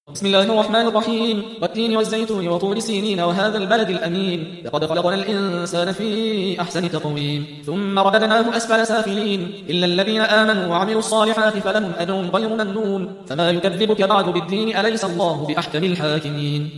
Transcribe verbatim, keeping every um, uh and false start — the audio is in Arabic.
بسم الله الرحمن الرحيم والتين والزيتون وطور سينين وهذا البلد الأمين لقد خلقنا الإنسان في أحسن تقويم ثم رددناه أسفل سافلين إلا الذين آمنوا وعملوا الصالحات فلهم أجر غير ممنون فما يكذبك بعد بالدين أليس الله بأحكم الحاكمين.